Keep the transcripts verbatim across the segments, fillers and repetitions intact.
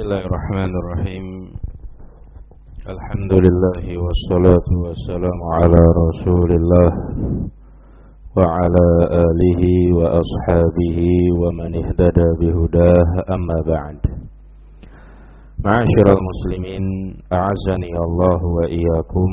Bismillahirrahmanirrahim. Alhamdulillah wassalatu wassalamu ala Rasulillah wa ala alihi wa ashabihi wa man ihtada bihudah, amma ba'd. Ma'asyiral muslimin, a'azzani Allah wa iyyakum.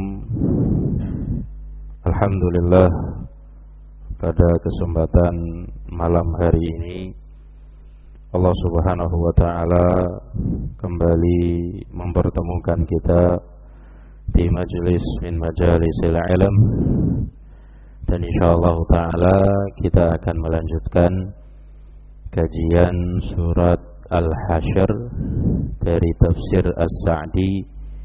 Alhamdulillah, pada kesempatan malam hari ini Allah Subhanahu wa ta'ala kembali mempertemukan kita di majelis min majalisil ilm, dan insyaallah ta'ala kita akan melanjutkan kajian surat Al-Hasyr dari tafsir As-Sa'di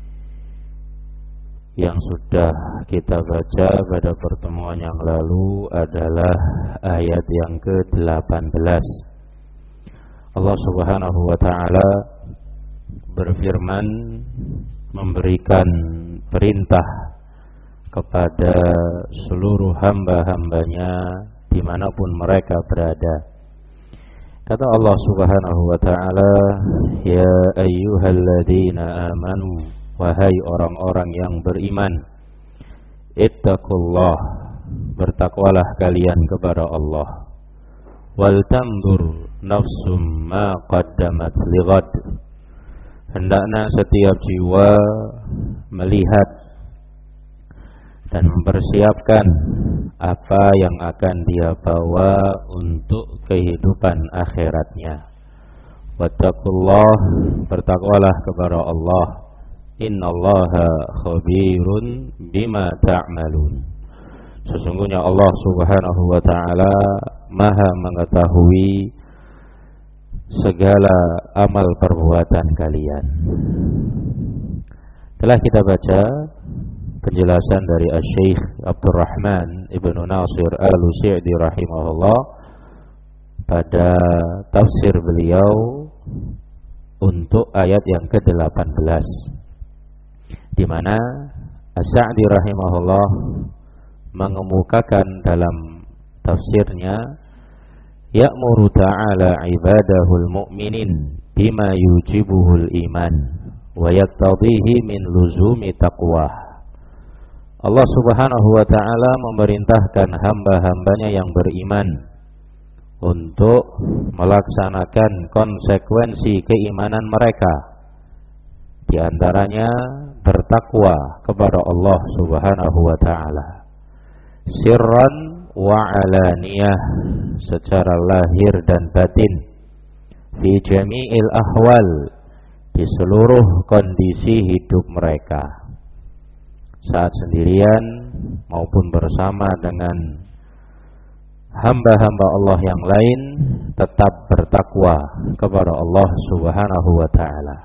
yang sudah kita baca pada pertemuan yang lalu adalah ayat yang ke delapan belas. Allah Subhanahu wa ta'ala berfirman, memberikan perintah kepada seluruh hamba-hambanya dimanapun mereka berada. Kata Allah Subhanahu wa ta'ala, ya ayyuhalladzina amanu, wahai orang-orang yang beriman, ittaqullah, bertakwalah kalian kepada Allah. Wal tandur nafsum ma qaddamat lighad, hendaknya setiap jiwa melihat dan mempersiapkan apa yang akan dia bawa untuk kehidupan akhiratnya. Wattaqullah, bertakwalah kepada Allah. Innallaha khabirun bima ta'malun. Sesungguhnya Allah Subhanahu wa ta'ala Maha mengetahui segala amal perbuatan kalian. Telah kita baca penjelasan dari Asy-Syaikh Abdurrahman Ibnu Nasir Al-Sa'di rahimahullah pada tafsir beliau untuk ayat yang ke delapan belas, di mana As-Sa'di rahimahullah mengemukakan dalam tafsirnya, ya'muru ta'ala ibadahul mu'minin bima yujibuhul iman wa yaktadhihi min luzumi taqwa. Allah Subhanahu wa ta'ala memerintahkan hamba-hambanya yang beriman untuk melaksanakan konsekuensi keimanan mereka, di antaranya bertakwa kepada Allah Subhanahu wa ta'ala sirran wa alaniyah, secara lahir dan batin, fi jami'il ahwal, di seluruh kondisi hidup mereka, saat sendirian maupun bersama dengan hamba-hamba Allah yang lain, tetap bertakwa kepada Allah Subhanahu wa ta'ala.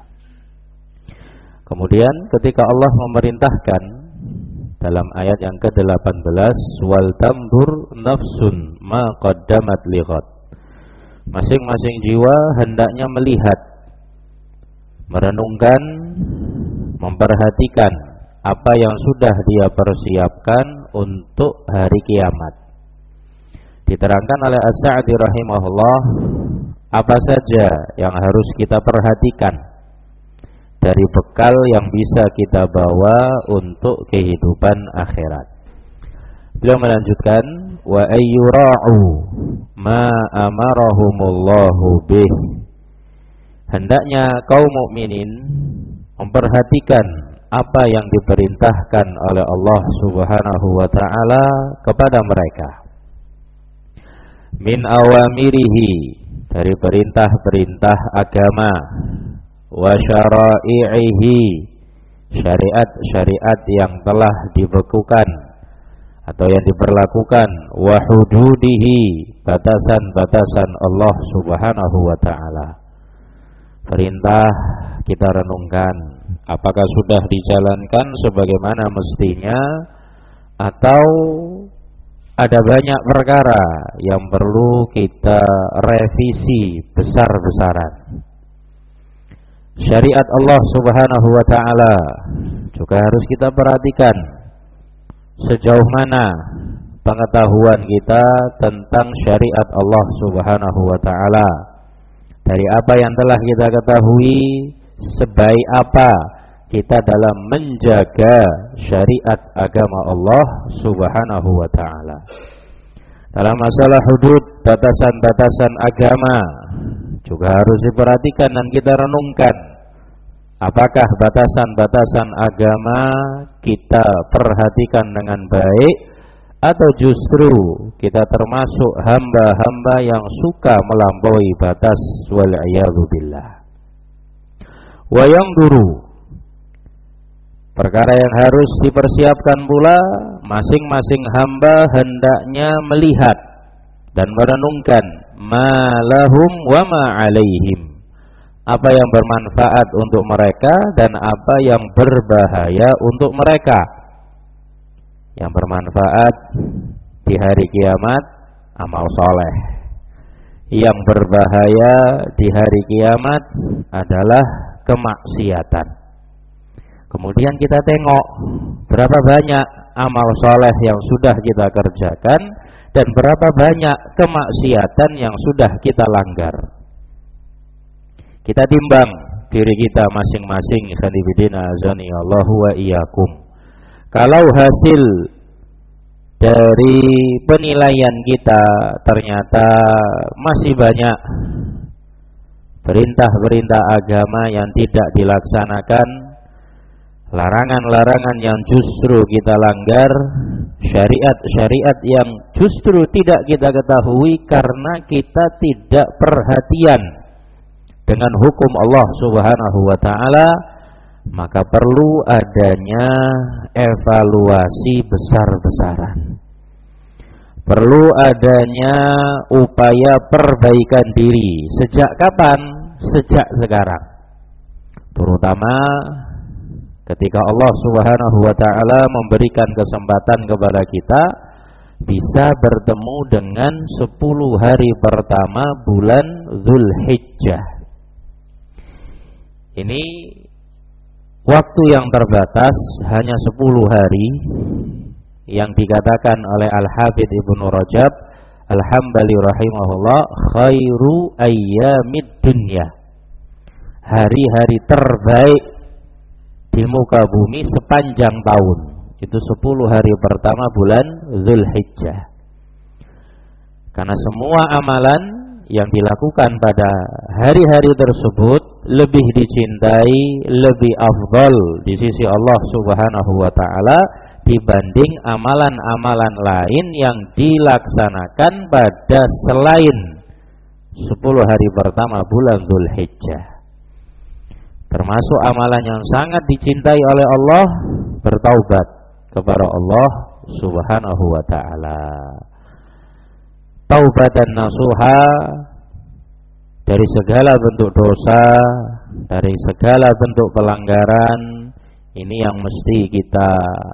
Kemudian ketika Allah memerintahkan dalam ayat yang ke delapan belas, wal tamdur nafsun ma qaddamat lighad, masing-masing jiwa hendaknya melihat, merenungkan, memperhatikan apa yang sudah dia persiapkan untuk hari kiamat. Diterangkan oleh As-Sa'di rahimahullah apa saja yang harus kita perhatikan dari bekal yang bisa kita bawa untuk kehidupan akhirat. Beliau melanjutkan, wa ayyura'u ma amarahumullahu bih, hendaknya kaum mukminin memperhatikan apa yang diperintahkan oleh Allah Subhanahu wa ta'ala kepada mereka. Min awamirihi, dari perintah-perintah agama, wa syara'ihi, syariat-syariat yang telah dibekukan atau yang diberlakukan, wa hududihi, batasan-batasan Allah Subhanahu wa ta'ala. Perintah kita renungkan, apakah sudah dijalankan sebagaimana mestinya atau ada banyak perkara yang perlu kita revisi besar-besaran. Syariat Allah Subhanahu wa ta'ala juga harus kita perhatikan, sejauh mana pengetahuan kita tentang syariat Allah Subhanahu wa ta'ala, dari apa yang telah kita ketahui sebaik apa kita dalam menjaga syariat agama Allah Subhanahu wa ta'ala. Dalam masalah hudud, batasan-batasan agama juga harus diperhatikan dan kita renungkan. Apakah batasan-batasan agama kita perhatikan dengan baik, atau justru kita termasuk hamba-hamba yang suka melampaui batas, wal iyadzu billah. Wa yanzuru, perkara yang harus dipersiapkan pula, masing-masing hamba hendaknya melihat dan merenungkan ma lahum wa ma alaihim, apa yang bermanfaat untuk mereka dan apa yang berbahaya untuk mereka. Yang bermanfaat di hari kiamat, amal soleh. Yang berbahaya di hari kiamat adalah kemaksiatan. Kemudian kita tengok berapa banyak amal soleh yang sudah kita kerjakan dan berapa banyak kemaksiatan yang sudah kita langgar. Kita timbang diri kita masing-masing, khanifidina azani Allahu wa iyyakum. Kalau hasil dari penilaian kita ternyata masih banyak perintah-perintah agama yang tidak dilaksanakan, larangan-larangan yang justru kita langgar, syariat-syariat yang justru tidak kita ketahui karena kita tidak perhatian dengan hukum Allah Subhanahu wa ta'ala, maka perlu adanya evaluasi besar-besaran. Perlu adanya upaya perbaikan diri. Sejak kapan? Sejak sekarang. Terutama ketika Allah Subhanahu wa ta'ala memberikan kesempatan kepada kita bisa bertemu dengan sepuluh hari pertama bulan Dzulhijjah. Ini waktu yang terbatas, hanya sepuluh hari, yang dikatakan oleh Al-Hafidz Ibnu Rajab Al-Hambali rahimahullah, khairu ayyamid dunya, hari-hari terbaik di muka bumi sepanjang tahun. Itu sepuluh hari pertama bulan Dzulhijjah. Karena semua amalan yang dilakukan pada hari-hari tersebut lebih dicintai, lebih afdal di sisi Allah Subhanahu wa ta'ala dibanding amalan-amalan lain yang dilaksanakan pada selain sepuluh hari pertama bulan Dzulhijjah. Termasuk amalan yang sangat dicintai oleh Allah, bertaubat kepada Allah Subhanahu wa ta'ala. Taubatan nasuha dari segala bentuk dosa, dari segala bentuk pelanggaran, ini yang mesti kita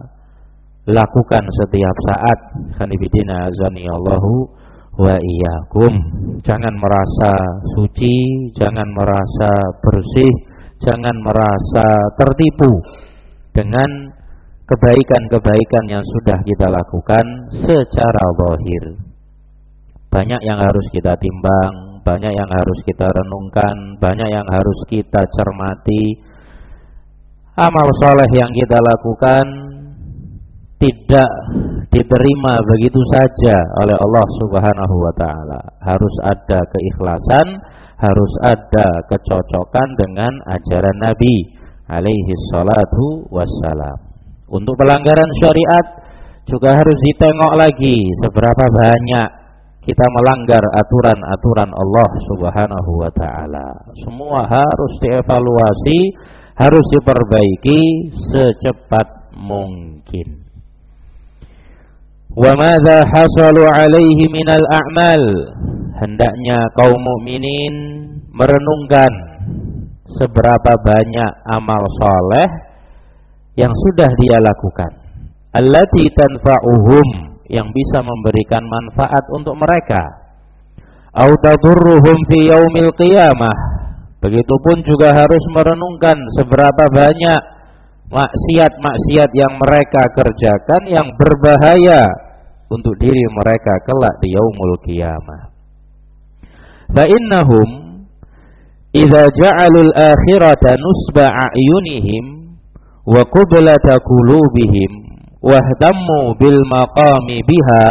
lakukan setiap saat. Khanifidina azani Allahu wa iyyakum. Jangan merasa suci, jangan merasa bersih, jangan merasa tertipu dengan kebaikan-kebaikan yang sudah kita lakukan secara zahir. Banyak yang harus kita timbang, banyak yang harus kita renungkan, banyak yang harus kita cermati. Amal soleh yang kita lakukan tidak diterima begitu saja oleh Allah Subhanahu wa ta'ala. Harus ada keikhlasan, harus ada kecocokan dengan ajaran Nabi alaihi salatu wassalam. Untuk pelanggaran syariat juga harus ditengok lagi seberapa banyak kita melanggar aturan-aturan Allah Subhanahu wa ta'ala. Semua harus dievaluasi, harus diperbaiki secepat mungkin. Wa madza hasalu alaihi minal a'mal, hendaknya kaum mukminin merenungkan seberapa banyak amal soleh yang sudah dia lakukan, allati tanfa'uhum, yang bisa memberikan manfaat untuk mereka, au tadurruhum fi yaumil qiyamah. Begitupun juga harus merenungkan seberapa banyak maksiat-maksiat yang mereka kerjakan yang berbahaya untuk diri mereka kelak di yaumul qiyamah. Fa innahum idza ja'alul akhirata nusba a'yunihim wa qiblata qulubihim wahtammu bil maqami biha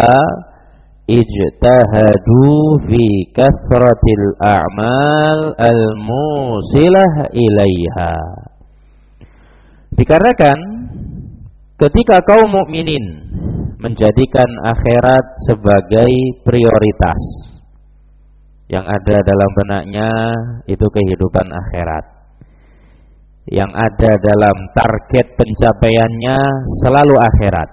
ijtahadu fi kathratil a'mal al-musilah ilaiha. Dikarenakan ketika kaum mukminin menjadikan akhirat sebagai prioritas, yang ada dalam benaknya itu kehidupan akhirat, yang ada dalam target pencapaiannya selalu akhirat.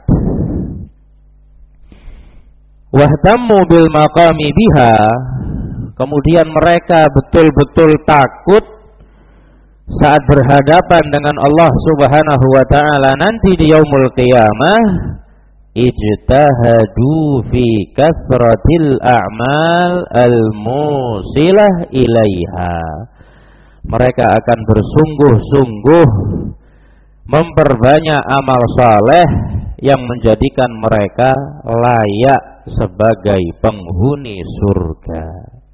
Wahtammu bil maqami biha, kemudian mereka betul-betul takut saat berhadapan dengan Allah Subhanahu wa taala nanti di yaumul qiyamah. Ijtahadu fi kathratil a'mal al-musilah ilaiha, mereka akan bersungguh-sungguh memperbanyak amal saleh yang menjadikan mereka layak sebagai penghuni surga.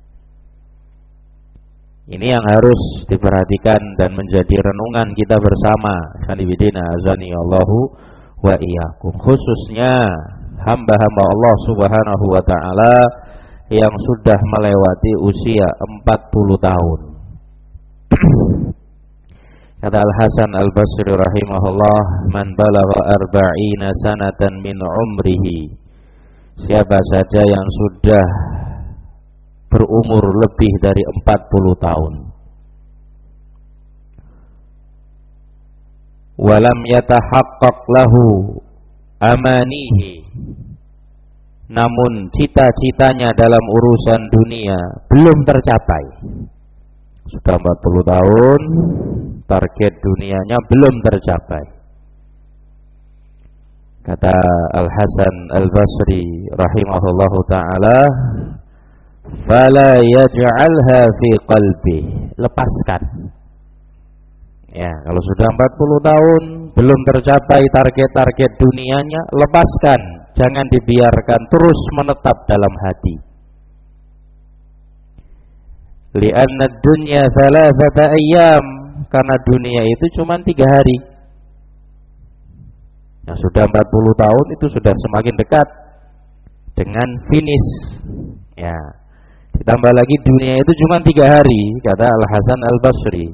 Ini yang harus diperhatikan dan menjadi renungan kita bersama. Khanibidina azani Allahu wa iyyakum, khususnya hamba-hamba Allah Subhanahu wa taala yang sudah melewati usia empat puluh tahun. Kata Al-Hasan Al-Basri rahimahullah, man balagha arba'ina sanatan min umrihi, siapa saja yang sudah berumur lebih dari empat puluh tahun, walam yatahaqqaq lahu amanihi, namun cita-citanya dalam urusan dunia belum tercapai. Sudah empat puluh tahun, target dunianya belum tercapai. Kata Al-Hasan Al-Basri rahimahullahu ta'ala, fala yaj'alha fi qalbi, lepaskan. Ya, kalau sudah empat puluh tahun belum tercapai target-target dunianya, lepaskan, jangan dibiarkan terus menetap dalam hati. Li'anna dunya thalathata ayyam, karena dunia itu cuma tiga hari. Yang sudah empat puluh tahun itu sudah semakin dekat dengan finish. Ya, ditambah lagi dunia itu cuma tiga hari, kata Al-Hasan Al-Basri.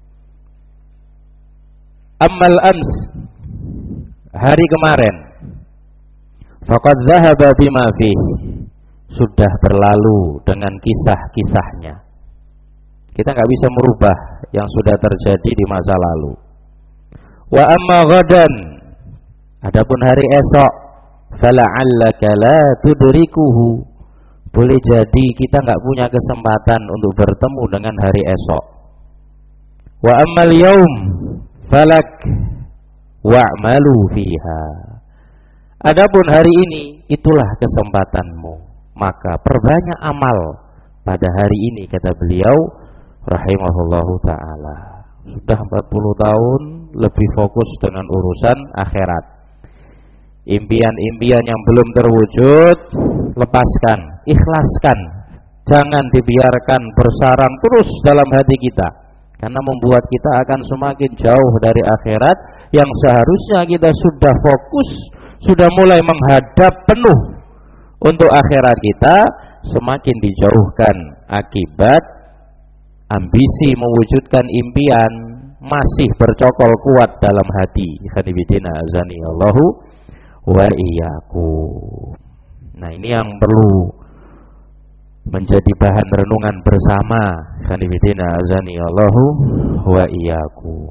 Ammal ams, hari kemarin, faqad dhahaba bima fih, sudah berlalu dengan kisah-kisahnya. Kita nggak bisa merubah yang sudah terjadi di masa lalu. Wa amma ghadan, adapun hari esok, fala'allaka la tudrikuhu, boleh jadi kita nggak punya kesempatan untuk bertemu dengan hari esok. Wa ammal yaum falak wa'malu fiha, adapun hari ini itulah kesempatanmu, maka perbanyak amal pada hari ini, kata beliau rahimahullahu ta'ala. Sudah empat puluh tahun lebih fokus dengan urusan akhirat. Impian-impian yang belum terwujud, lepaskan, ikhlaskan, jangan dibiarkan bersarang terus dalam hati kita, karena membuat kita akan semakin jauh dari akhirat yang seharusnya kita sudah fokus, sudah mulai menghadap penuh untuk akhirat kita, semakin dijauhkan akibat ambisi mewujudkan impian masih bercokol kuat dalam hati. Khanibidina azani Allahu wa iyyakum. Nah, ini yang perlu menjadi bahan renungan bersama. Khanibidina azani Allahu wa iyyakum.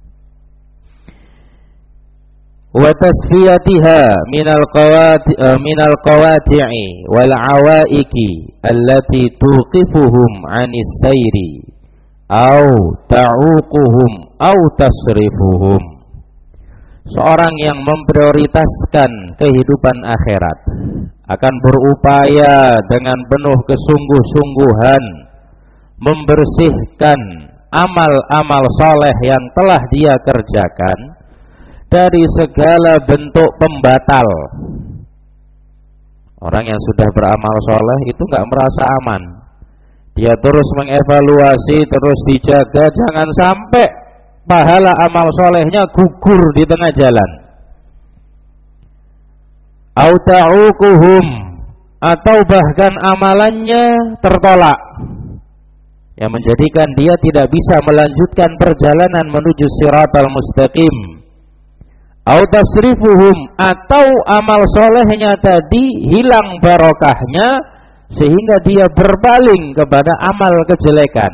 Wa tasfiyatiha minal qawati minal qawati'i wal awaiki allati tuqifuhum 'anis sayri au ta'uquhum au tasrifuhum. Seorang yang memprioritaskan kehidupan akhirat akan berupaya dengan penuh kesungguh-sungguhan membersihkan amal-amal saleh yang telah dia kerjakan dari segala bentuk pembatal. Orang yang sudah beramal soleh itu nggak merasa aman. Dia terus mengevaluasi, terus dijaga, jangan sampai pahala amal solehnya gugur di tengah jalan. Au ta'uquhum, atau bahkan amalannya tertolak, yang menjadikan dia tidak bisa melanjutkan perjalanan menuju siratal mustaqim. Au tasrifuhum, atau amal solehnya tadi hilang barokahnya sehingga dia berpaling kepada amal kejelekan.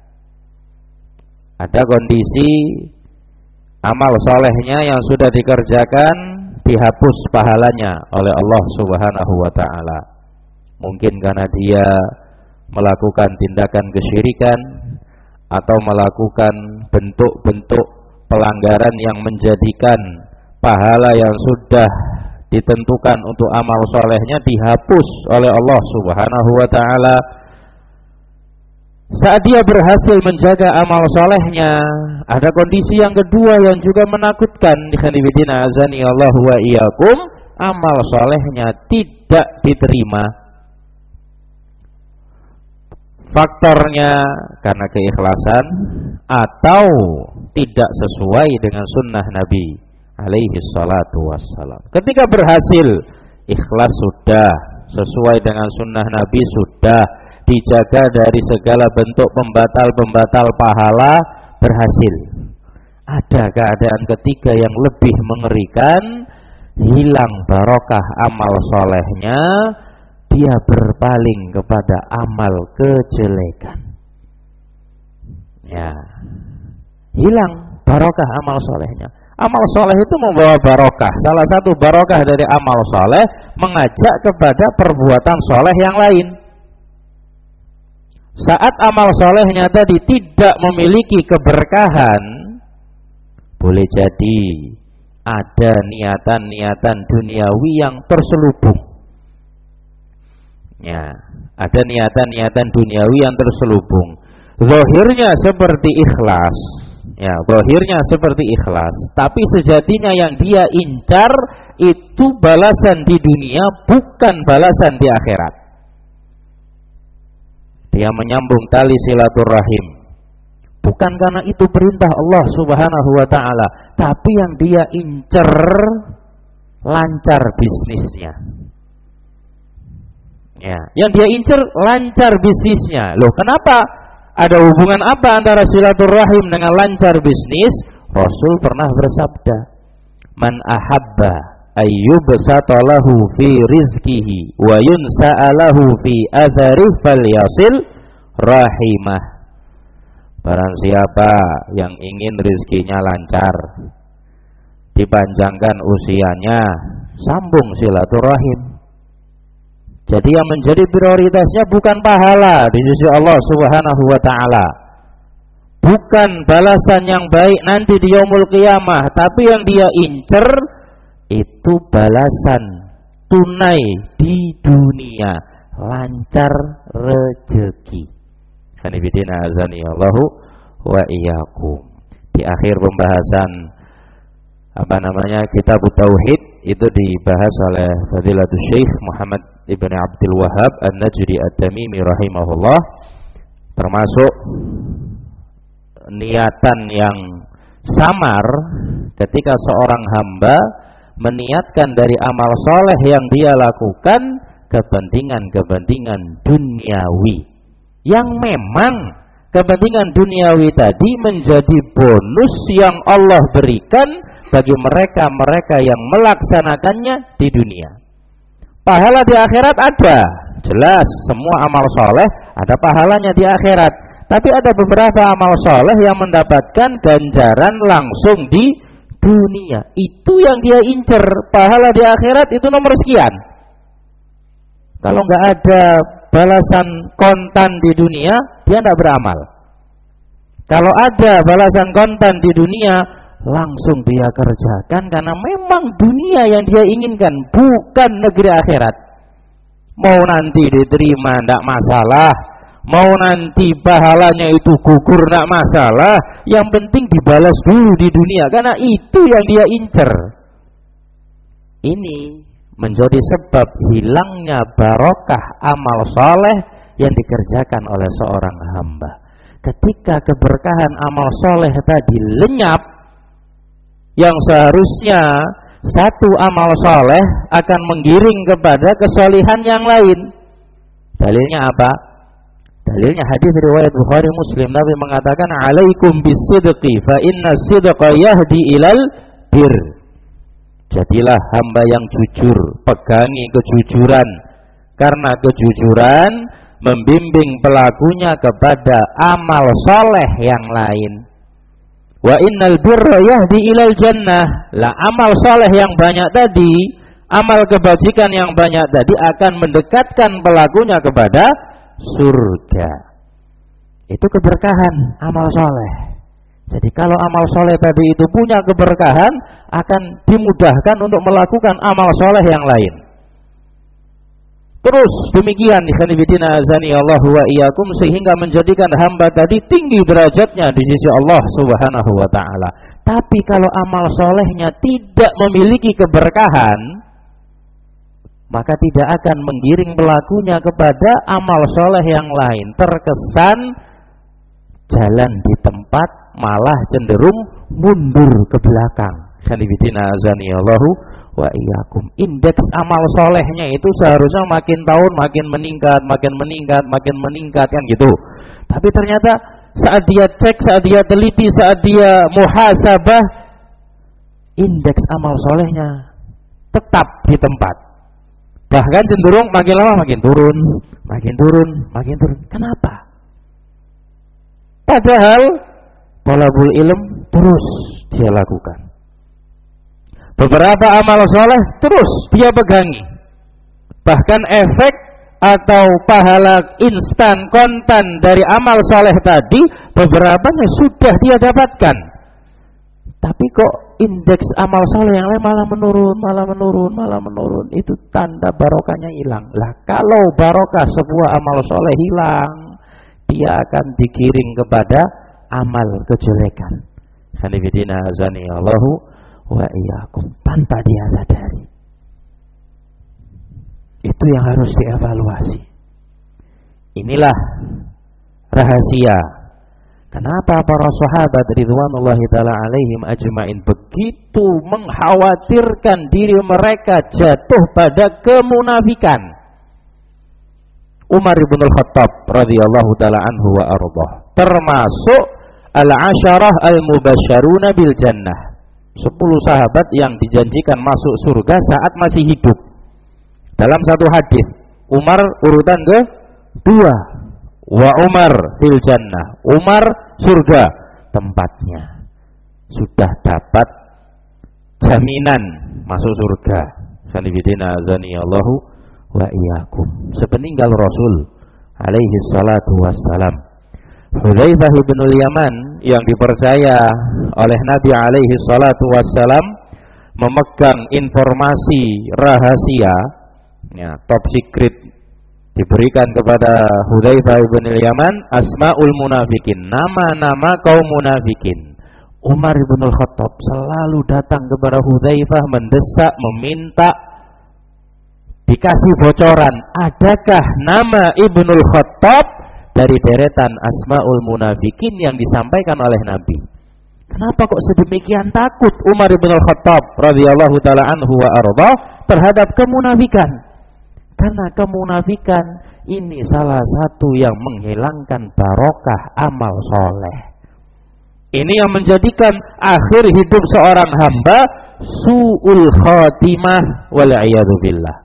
Ada kondisi amal solehnya yang sudah dikerjakan dihapus pahalanya oleh Allah Subhanahu wa ta'ala. Mungkin karena dia melakukan tindakan kesyirikan atau melakukan bentuk-bentuk pelanggaran yang menjadikan pahala yang sudah ditentukan untuk amal solehnya dihapus oleh Allah Subhanahu wa ta'ala. Saat dia berhasil menjaga amal solehnya, ada kondisi yang kedua yang juga menakutkan. Ikhwanifidina azani Allah wa iyyakum, amal solehnya tidak diterima. Faktornya karena keikhlasan atau tidak sesuai dengan sunnah Nabi alaihi salatu wassalam. Ketika berhasil, ikhlas sudah, sesuai dengan sunnah Nabi sudah, dijaga dari segala bentuk pembatal-pembatal pahala, berhasil. Ada keadaan ketiga yang lebih mengerikan, hilang barokah amal solehnya, dia berpaling kepada amal kejelekan. Ya, hilang barokah amal solehnya. Amal soleh itu membawa barokah. Salah satu barokah dari amal soleh mengajak kepada perbuatan soleh yang lain. Saat amal solehnya tadi tidak memiliki keberkahan, boleh jadi ada niatan-niatan duniawi yang terselubung. Ya, ada niatan-niatan duniawi yang terselubung. Zahirnya seperti ikhlas. Ya, zahirnya seperti ikhlas, tapi sejatinya yang dia incar itu balasan di dunia, bukan balasan di akhirat. Dia menyambung tali silaturahim, bukan karena itu perintah Allah Subhanahu wa ta'ala, tapi yang dia incar lancar bisnisnya. Ya, yang dia incar lancar bisnisnya. Loh, kenapa? Ada hubungan apa antara silaturahim dengan lancar bisnis? Rasul pernah bersabda, "Man ahabba ayyubsata lahu fi rizqihi wa yunsa'a lahu fi atharih falyasil rahimah." Barang siapa yang ingin rizkinya lancar, dipanjangkan usianya, sambung silaturahim. Jadi yang menjadi prioritasnya bukan pahala di sisi Allah Subhanahu wa ta'ala, bukan balasan yang baik nanti di yaumul qiyamah, tapi yang dia incer itu balasan tunai di dunia, lancar rezeki. Hanifidina azani Allahu wa iyyakum. Di akhir pembahasan apa namanya kitab tauhid itu dibahas oleh Fadilatul Syekh Muhammad Ibn Abdul Wahhab An-Najdi At-Tamimi rahimahullah, termasuk niatan yang samar ketika seorang hamba meniatkan dari amal soleh yang dia lakukan kepentingan-kepentingan duniawi, yang memang kepentingan duniawi tadi menjadi bonus yang Allah berikan bagi mereka-mereka yang melaksanakannya di dunia. Pahala di akhirat ada, jelas semua amal soleh ada pahalanya di akhirat. Tapi ada beberapa amal soleh yang mendapatkan ganjaran langsung di dunia. Itu yang dia incer, pahala di akhirat itu nomor sekian. Kalau nggak ada balasan kontan di dunia, dia tidak beramal. Kalau ada balasan kontan di dunia, langsung dia kerjakan, karena memang dunia yang dia inginkan, bukan negeri akhirat. Mau nanti diterima tidak masalah, mau nanti pahalanya itu gugur tidak masalah, yang penting dibalas dulu di dunia, karena itu yang dia incer. Ini menjadi sebab hilangnya barokah amal soleh yang dikerjakan oleh seorang hamba. Ketika keberkahan amal soleh tadi lenyap, yang seharusnya satu amal soleh akan menggiring kepada kesolihan yang lain. Dalilnya apa? Dalilnya hadis riwayat Bukhari Muslim, Nabi mengatakan, "Alaikum bisidqi fa inna sidqa yahdi ilal bir." Jadilah hamba yang jujur, pegangi kejujuran, karena kejujuran membimbing pelakunya kepada amal soleh yang lain. Wa innal birra yahdi ilal jannah. Lah amal soleh yang banyak tadi, amal kebajikan yang banyak tadi akan mendekatkan pelakunya kepada surga. Itu keberkahan amal soleh. Jadi kalau amal soleh tadi itu punya keberkahan, akan dimudahkan untuk melakukan amal soleh yang lain. Terus demikian ikhwanifidina azani Allah wa iyyakum, sehingga menjadikan hamba tadi tinggi derajatnya di sisi Allah Subhanahu wa taala. Tapi kalau amal solehnya tidak memiliki keberkahan, maka tidak akan menggiring pelakunya kepada amal soleh yang lain. Terkesan jalan di tempat, malah cenderung mundur ke belakang. Ikhwanifidina azani Allah wa iyyakum. Indeks amal solehnya itu seharusnya makin tahun makin meningkat, makin meningkat, makin meningkat kan gitu. Tapi ternyata saat dia cek, saat dia teliti, saat dia muhasabah, indeks amal solehnya tetap di tempat. Bahkan cenderung makin lama makin turun, makin turun, makin turun. Kenapa? Padahal thalabul ilm terus dia lakukan. Beberapa amal soleh terus dia pegangi. Bahkan efek atau pahala instan kontan dari amal soleh tadi, beberapanya sudah dia dapatkan. Tapi kok indeks amal soleh yang lain malah menurun, malah menurun, malah menurun. Itu tanda barokahnya hilang. Lah kalau barokah sebuah amal soleh hilang, dia akan digiring kepada amal kejelekan. Hanifidina azani Allahu wa iyyakum, tanpa dia sadari. Itu yang harus dievaluasi. Inilah rahasia kenapa para sahabat ridwanullahi taala alaihim ajmain begitu mengkhawatirkan diri mereka jatuh pada kemunafikan. Umar bin Al-Khattab radhiyallahu taala anhu wa ardhah termasuk al-asyarah al-mubasysyaruna bil jannah, sepuluh sahabat yang dijanjikan masuk surga saat masih hidup. Dalam satu hadis, Umar urutan ke dua. Wa Umar fil jannah. Umar surga tempatnya. Sudah dapat jaminan masuk surga. Sanibidina azani Allahu wa iyyakum. Sepeninggal Rasul alaihi salatu wassalam, Hudzaifah bin Yaman yang dipercaya oleh Nabi alaihi salatu wassalam memegang informasi rahasia, ya, top secret, diberikan kepada Hudzaifah bin Yaman asmaul munafikin, nama-nama kaum munafikin. Umar bin Al-Khattab selalu datang kepada Hudzaifah mendesak, meminta dikasih bocoran, adakah nama Ibnul Khattab dari deretan asmaul munafikin yang disampaikan oleh Nabi. Kenapa kok sedemikian takut Umar bin Al-Khattab radhiyallahu taala anhu wa ardhah terhadap kemunafikan? Karena kemunafikan ini salah satu yang menghilangkan barokah amal soleh. Ini yang menjadikan akhir hidup seorang hamba su'ul khatimah wal'iyadu billah.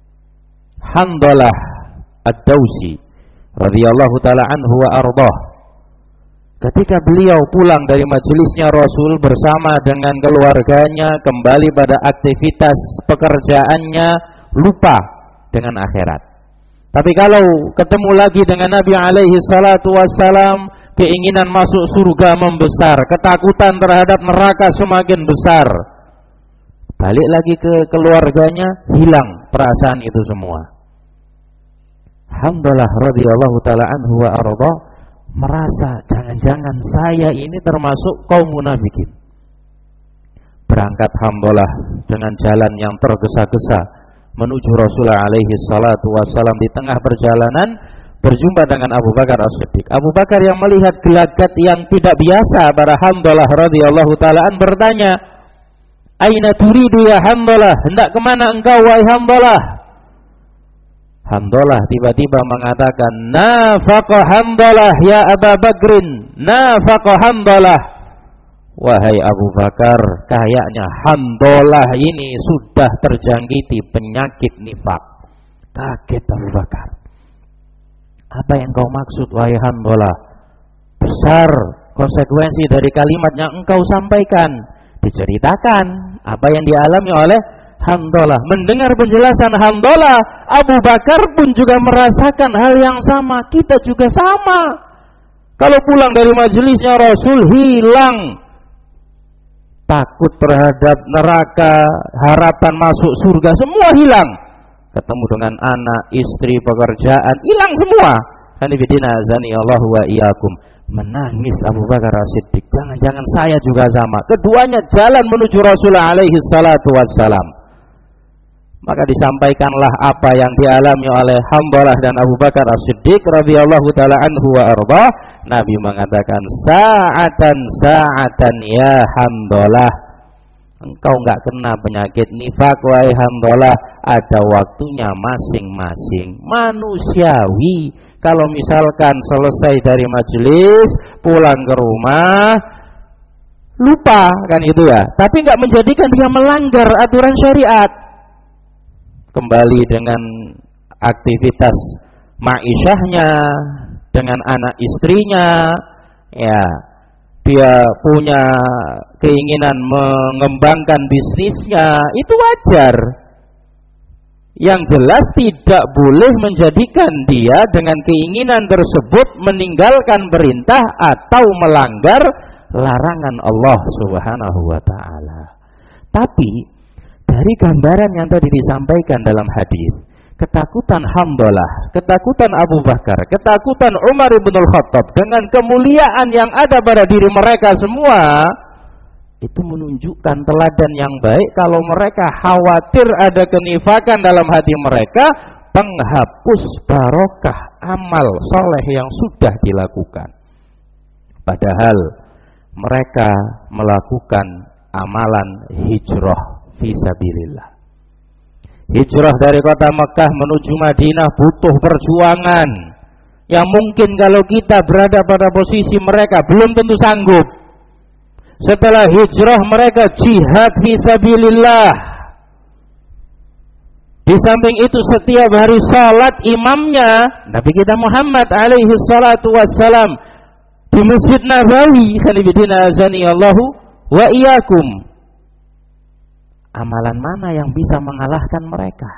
Handalah ad-Dausi radhiyallahu taala anhu wa ardhah, ketika beliau pulang dari majelisnya Rasul bersama dengan keluarganya, kembali pada aktivitas pekerjaannya, lupa dengan akhirat. Tapi kalau ketemu lagi dengan Nabi alaihi salatu wassalam, keinginan masuk surga membesar, ketakutan terhadap neraka semakin besar. Balik lagi ke keluarganya, hilang perasaan itu semua. Alhamdulillah radhiyallahu taala anhu wa ardhah merasa jangan-jangan saya ini termasuk kaum munafikin. Berangkat alhamdulillah dengan jalan yang tergesa-gesa menuju Rasulullah alaihi salatu wassalam. Di tengah perjalanan berjumpa dengan Abu Bakar As-Siddiq. Abu Bakar yang melihat gelagat yang tidak biasa pada Handalah radhiyallahu ta'ala bertanya, "Aina turidu ya Handalah? Hendak kemana engkau wahai Handalah?" Handalah tiba-tiba mengatakan, "Nafaqa Handalah ya Abu Bakrin, nafaqa Handalah." Wahai Abu Bakar, kayaknya Handalah ini sudah terjangkiti penyakit nifak. Kaget Abu Bakar. Apa yang kau maksud wahai Handalah? Besar konsekuensi dari kalimat yang engkau sampaikan. Diceritakan apa yang dialami oleh Handalah. Mendengar penjelasan Handalah, Abu Bakar pun juga merasakan hal yang sama. Kita juga sama. Kalau pulang dari majelisnya Rasul, hilang takut terhadap neraka, harapan masuk surga, semua hilang. Ketemu dengan anak, istri, pekerjaan, hilang semua. Hanifidina azani Allah wa iyyakum. Menangis Abu Bakar As-Siddiq. Jangan-jangan saya juga sama. Keduanya jalan menuju Rasulullah alaihi salatu wassalam. Maka disampaikanlah apa yang dialami oleh Handalah dan Abu Bakar As-Siddiq radhiyallahu taala anhu wa arda. Nabi mengatakan, "Sa'atan sa'atan ya Handalah. Engkau enggak kena penyakit nifak wahai Handalah, ada waktunya masing-masing. Manusiawi kalau misalkan selesai dari majelis, pulang ke rumah, lupa kan itu ya. Tapi enggak menjadikan dia melanggar aturan syariat. Kembali dengan aktivitas ma'isyahnya, dengan anak istrinya, ya dia punya keinginan mengembangkan bisnisnya, itu wajar. Yang jelas tidak boleh menjadikan dia dengan keinginan tersebut meninggalkan perintah atau melanggar larangan Allah Subhanahu wa ta'ala. Tapi dari gambaran yang tadi disampaikan dalam hadis, ketakutan Handalah, ketakutan Abu Bakar, ketakutan Umar ibn al-Khattab dengan kemuliaan yang ada pada diri mereka semua, itu menunjukkan teladan yang baik. Kalau mereka khawatir ada kenifakan dalam hati mereka, penghapus barokah amal soleh yang sudah dilakukan. Padahal mereka melakukan amalan hijrah fisabilillah. Hijrah dari kota Mekah menuju Madinah butuh perjuangan yang mungkin kalau kita berada pada posisi mereka belum tentu sanggup. Setelah hijrah mereka jihad fisabilillah. Di samping itu setiap hari salat imamnya Nabi kita Muhammad alaihi salatu wassalam di Masjid Nabawi. Khalifidina azani Allahu wa iyyakum. Amalan mana yang bisa mengalahkan mereka?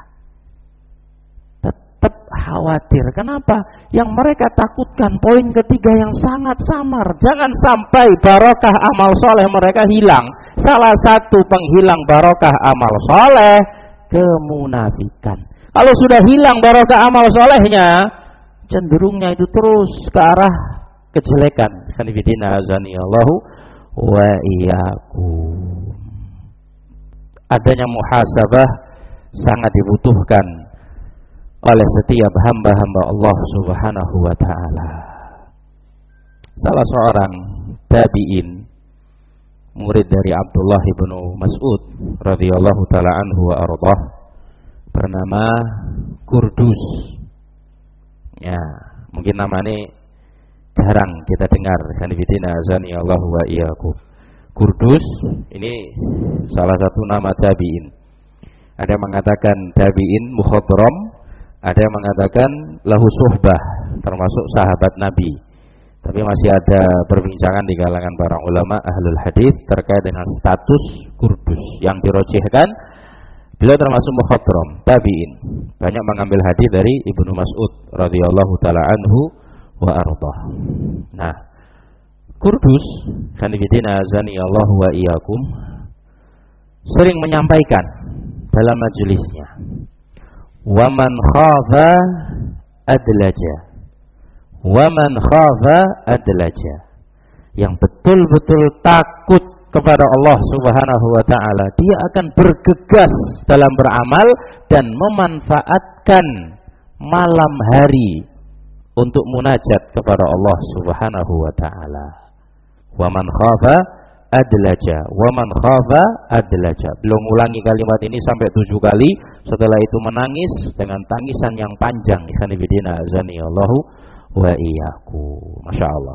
Tetap khawatir. Kenapa? Yang mereka takutkan poin ketiga yang sangat samar. Jangan sampai barokah amal soleh mereka hilang. Salah satu penghilang barokah amal soleh, kemunafikan. Kalau sudah hilang barokah amal solehnya, cenderungnya itu terus ke arah kejelekan. Khanifidina azani Allahu wa iyyakum. Adanya muhasabah sangat dibutuhkan oleh setiap hamba-hamba Allah Subhanahu wa ta'ala. Salah seorang tabi'in, murid dari Abdullah bin Mas'ud radhiyallahu ta'ala anhu wa ardhah, bernama Kurdus. Ya, mungkin namanya jarang kita dengar. Hanifidina azani Allah wa iyyakum. Kurdus ini salah satu nama tabi'in. Ada yang mengatakan tabi'in mukhadram, ada yang mengatakan lahu suhbah, termasuk sahabat Nabi. Tapi masih ada perbincangan di kalangan para ulama ahlul hadis terkait dengan status Kurdus. Yang dirojihkan beliau termasuk mukhadram, tabi'in. Banyak mengambil hadis dari Ibnu Mas'ud radhiyallahu taala anhu wa ardhah. Nah, Kurdus, khanifidina azani Allah wa iyyakum, sering menyampaikan dalam majelisnya, wa man khafa adlaja, wa man khafa adlaja. Yang betul-betul takut kepada Allah Subhanahu wa ta'ala, dia akan bergegas dalam beramal dan memanfaatkan malam hari untuk munajat kepada Allah Subhanahu wa taala. Wa man khafa adlaja, wa man khafa adlaja. Belum ulangi kalimat ini sampai tujuh kali, setelah itu menangis dengan tangisan yang panjang. Ikhwan fillah azanillahu wa iyyakum. Masya Allah.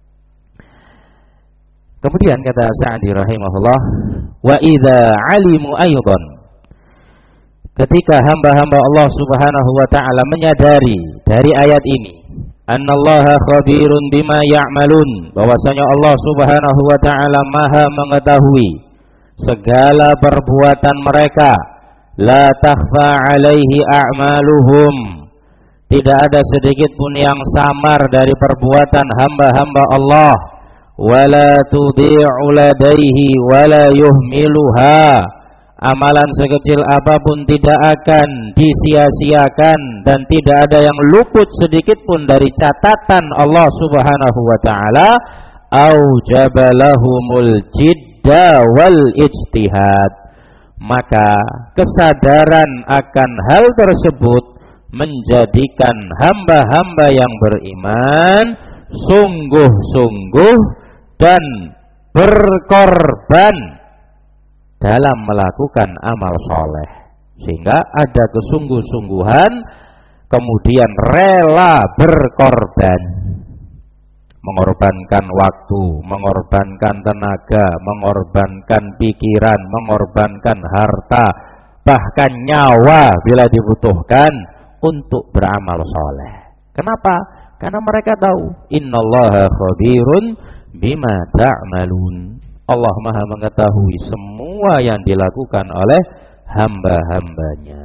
Kemudian kata Sa'di rahimahullah, wa idza alimu aydan, ketika hamba-hamba Allah Subhanahu wa taala menyadari dari ayat ini, annallaha khabirun bima ya'malun, bahwasanya Allah Subhanahu wa taala Maha mengetahui segala perbuatan mereka, la takhfa 'alaihi a'maluhum, tidak ada sedikit pun yang samar dari perbuatan hamba-hamba Allah, wala tudhi'u ladaihi wala yuhmiluha, amalan sekecil apapun tidak akan disia-siakan dan tidak ada yang luput sedikit pun dari catatan Allah Subhanahu wa taala. Aujaba lahumul jidda wal ijtihad, maka kesadaran akan hal tersebut menjadikan hamba-hamba yang beriman sungguh-sungguh dan berkorban dalam melakukan amal soleh, sehingga ada kesungguh-sungguhan, kemudian rela berkorban, mengorbankan waktu, mengorbankan tenaga, mengorbankan pikiran, mengorbankan harta, bahkan nyawa bila dibutuhkan untuk beramal soleh. Kenapa? Karena mereka tahu innallaha khabirun bima ta'malun, Allah Maha mengetahui semua yang dilakukan oleh hamba-hambanya.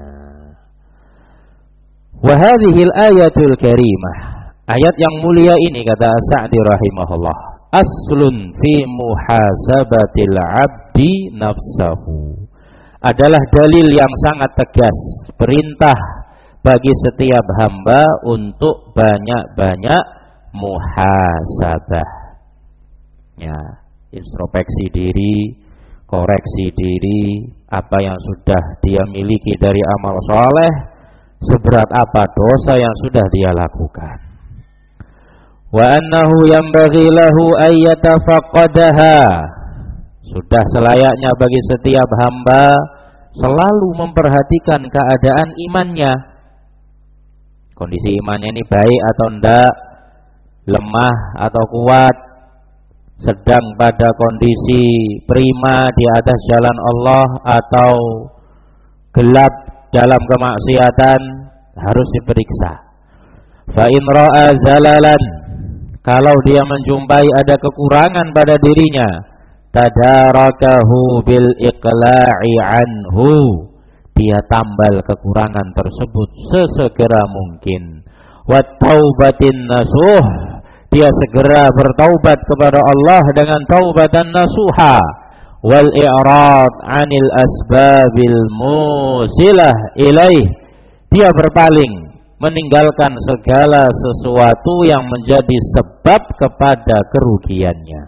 Wa hadhil ayatul karimah, ayat yang mulia ini kata Sa'di rahimahullah, aslun fi muhasabatil abdi nafsahu, adalah dalil yang sangat tegas, perintah bagi setiap hamba untuk banyak-banyak muhasabah, ya, introspeksi diri, koreksi diri, apa yang sudah dia miliki dari amal soleh, seberat apa dosa yang sudah dia lakukan. Wa annahu yanbaghi lahu ay yatafaqqadaha, sudah selayaknya bagi setiap hamba selalu memperhatikan keadaan imannya, kondisi imannya ini baik atau enggak, lemah atau kuat, sedang pada kondisi prima di atas jalan Allah atau gelap dalam kemaksiatan, harus diperiksa. Fa in ra'a zalalan, kalau dia menjumpai ada kekurangan pada dirinya, tadarakahu bil iqla'i anhu, dia tambal kekurangan tersebut sesegera mungkin. Wat taubatin nasuh, dia segera bertaubat kepada Allah dengan taubatan nasuha. Wal i'rad 'anil asbabil musilah ilaih, dia berpaling meninggalkan segala sesuatu yang menjadi sebab kepada kerugiannya.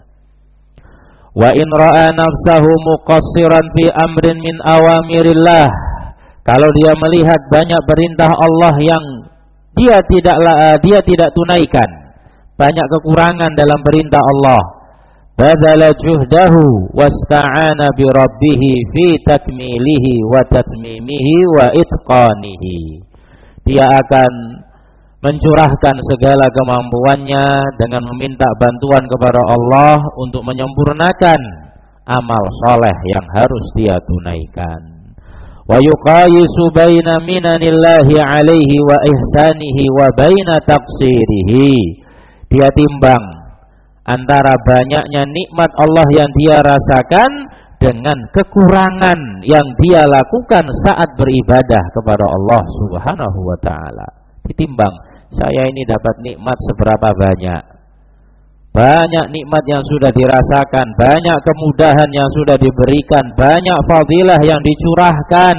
Wa in ra'a nafsahu muqassiran fi amrin min awamirillah, kalau dia melihat banyak perintah Allah yang dia tidak dia tidak tunaikan, banyak kekurangan dalam perintah Allah, badala juhdahu wasta'ana bi rabbih fi takmilihi wa tatmimihi wa itqanihi, dia akan mencurahkan segala kemampuannya dengan meminta bantuan kepada Allah untuk menyempurnakan amal soleh yang harus dia tunaikan. Wa yuqayisu baina minanillahi alaihi wa ihsanihi wa baina taqsirihi, dia timbang antara banyaknya nikmat Allah yang dia rasakan dengan kekurangan yang dia lakukan saat beribadah kepada Allah Subhanahu wa taala. Ditimbang, saya ini dapat nikmat seberapa banyak. Banyak nikmat yang sudah dirasakan, banyak kemudahan yang sudah diberikan, banyak fadilah yang dicurahkan.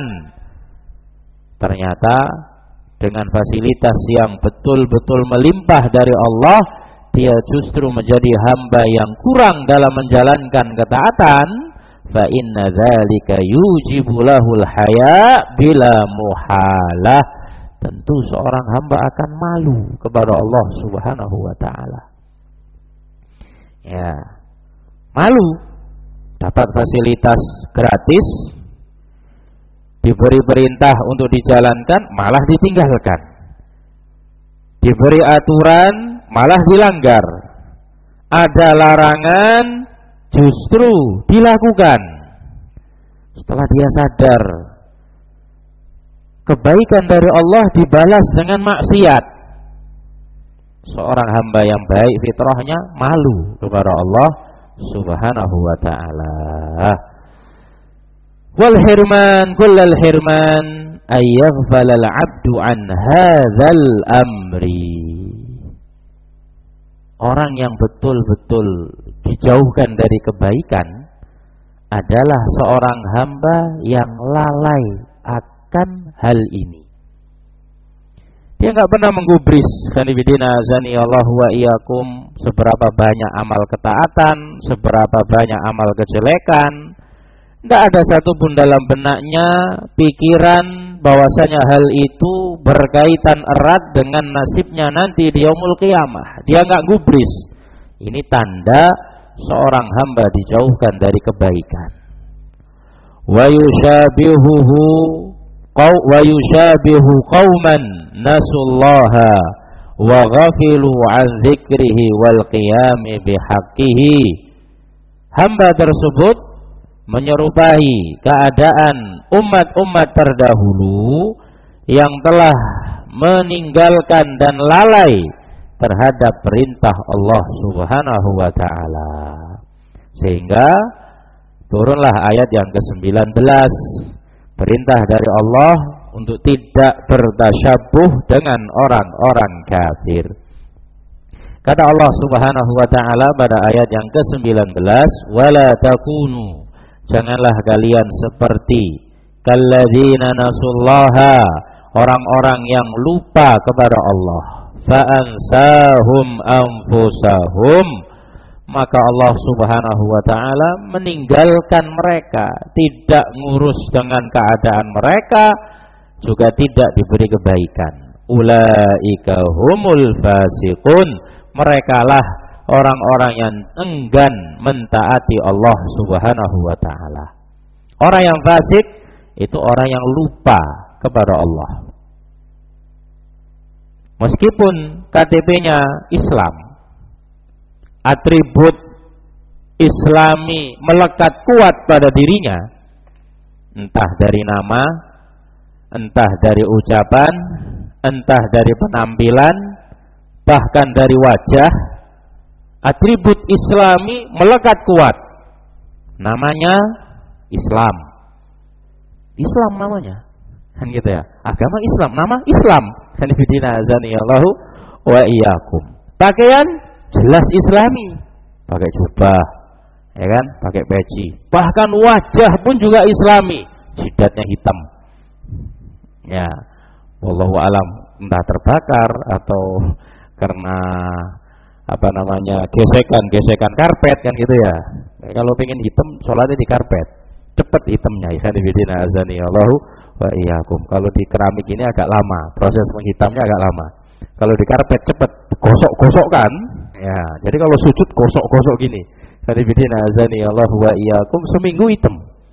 Ternyata dengan fasilitas yang betul-betul melimpah dari Allah, dia justru menjadi hamba yang kurang dalam menjalankan ketaatan. Fa inna dzalika yujibu lahul haya bila muhalah, tentu seorang hamba akan malu kepada Allah Subhanahu wa taala. Ya, malu dapat fasilitas gratis, diberi perintah untuk dijalankan malah ditinggalkan, diberi aturan malah dilanggar, ada larangan justru dilakukan. Setelah dia sadar kebaikan dari Allah dibalas dengan maksiat, seorang hamba yang baik fitrahnya malu kepada Allah Subhanahu wa ta'ala. Wal hirman kullal hirman ayyaghfalal abdu an hadzal amri. Orang yang betul-betul dijauhkan dari kebaikan adalah seorang hamba yang lalai akan hal ini. Dia nggak pernah menggubris, kanibidina azani Allah wa iyyakum, seberapa banyak amal ketaatan, seberapa banyak amal kejelekan. Tidak ada satupun dalam benaknya pikiran bahwasanya hal itu berkaitan erat dengan nasibnya nanti di yaumul qiyamah. Dia nggak gubris. Ini tanda seorang hamba dijauhkan dari kebaikan. Wa yushabihuhu qaw wa yushabihu qauman nasullaha wa ghafilu an dzikrihi wal qiyami bihaqqihi. Hamba tersebut menyerupai keadaan umat-umat terdahulu yang telah meninggalkan dan lalai terhadap perintah Allah Subhanahu wa ta'ala. Sehingga turunlah ayat yang ke sembilan belas, perintah dari Allah untuk tidak bertasyabuh dengan orang-orang kafir. Kata Allah Subhanahu wa ta'ala pada ayat yang ke sembilan belas, wala takunu, janganlah kalian seperti kalladzina nasullaha, orang-orang yang lupa kepada Allah, fa'ansahum anfusahum, maka Allah Subhanahu wa ta'ala meninggalkan mereka, tidak ngurus dengan keadaan mereka, juga tidak diberi kebaikan. Ulaika humul fasiqun, merekalah orang-orang yang enggan mentaati Allah Subhanahu wa ta'ala. Orang yang fasik itu orang yang lupa kepada Allah. Meskipun K T P-nya Islam, atribut Islami melekat kuat pada dirinya, entah dari nama, entah dari ucapan, entah dari penampilan, bahkan dari wajah, atribut Islami melekat kuat. Namanya Islam. Islam namanya. Kan gitu ya. Agama Islam, nama Islam. Kan bidina azani Allahu wa iyyakum. Pakaian jelas Islami. Pakai jubah, ya kan? Pakai peci. Bahkan wajah pun juga Islami. Jidatnya hitam. Ya. Wallahu alam, entah terbakar atau karena apa namanya gesekan-gesekan karpet kan gitu ya. Kalau pengen hitam sholatnya di karpet, cepet hitamnya. Ya bidina azani Allahu wa iyyakum. Kalau di keramik ini agak lama, proses menghitamnya agak lama. Kalau di karpet cepet, gosok-gosok kan. Ya, jadi kalau sujud gosok-gosok gini. Ya bidina azani Allahu wa iyyakum, seminggu hitam.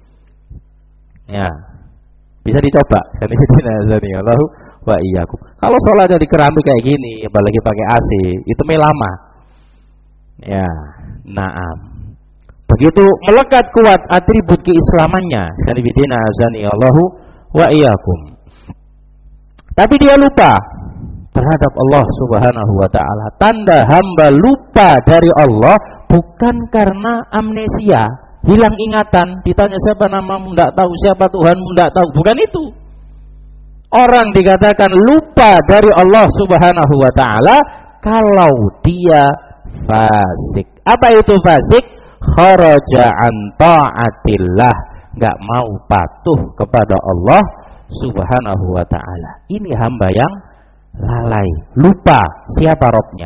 Ya, bisa dicoba. Ya bidina azani Allahu wa iyyakum. Kalau sholatnya di keramik kayak gini, apalagi pakai A C, itu lama. Ya, naam. Begitu melekat kuat atribut keislamannya, sanibidina azani Allahu wa iyyakum. Tapi dia lupa terhadap Allah Subhanahu wa ta'ala. Tanda hamba lupa dari Allah bukan karena amnesia, hilang ingatan, ditanya siapa namamu enggak tahu, siapa Tuhanmu enggak tahu, bukan itu. Orang dikatakan lupa dari Allah Subhanahu wa ta'ala kalau dia fasik. Apa itu fasik? Kharaja an ta'atillah, enggak mau patuh kepada Allah Subhanahu wa ta'ala. Ini hamba yang lalai, lupa siapa Rabbnya.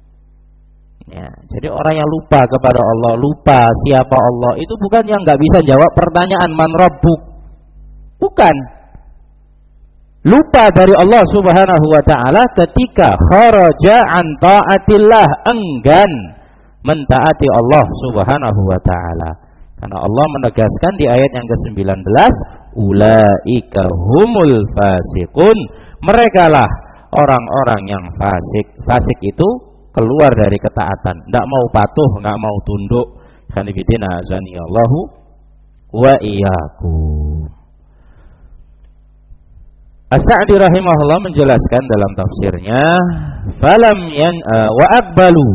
Ya, jadi orang yang lupa kepada Allah, lupa siapa Allah, itu bukan yang enggak bisa jawab pertanyaan man rabbuk. Bukan. lupa dari Allah Subhanahu wa taala ketika kharaja an taatillah, enggan mentaati Allah Subhanahu wa taala. Karena Allah menegaskan di ayat yang kesembilan belas, ulaika humul fasiqun, merekalah orang-orang yang fasik. Fasik itu keluar dari ketaatan, tidak mau patuh, nggak mau tunduk. Khanifidina azanillahu wa iyyakum. As-Sa'di rahimahullah menjelaskan dalam tafsirnya, falam yan uh, wa aqbalu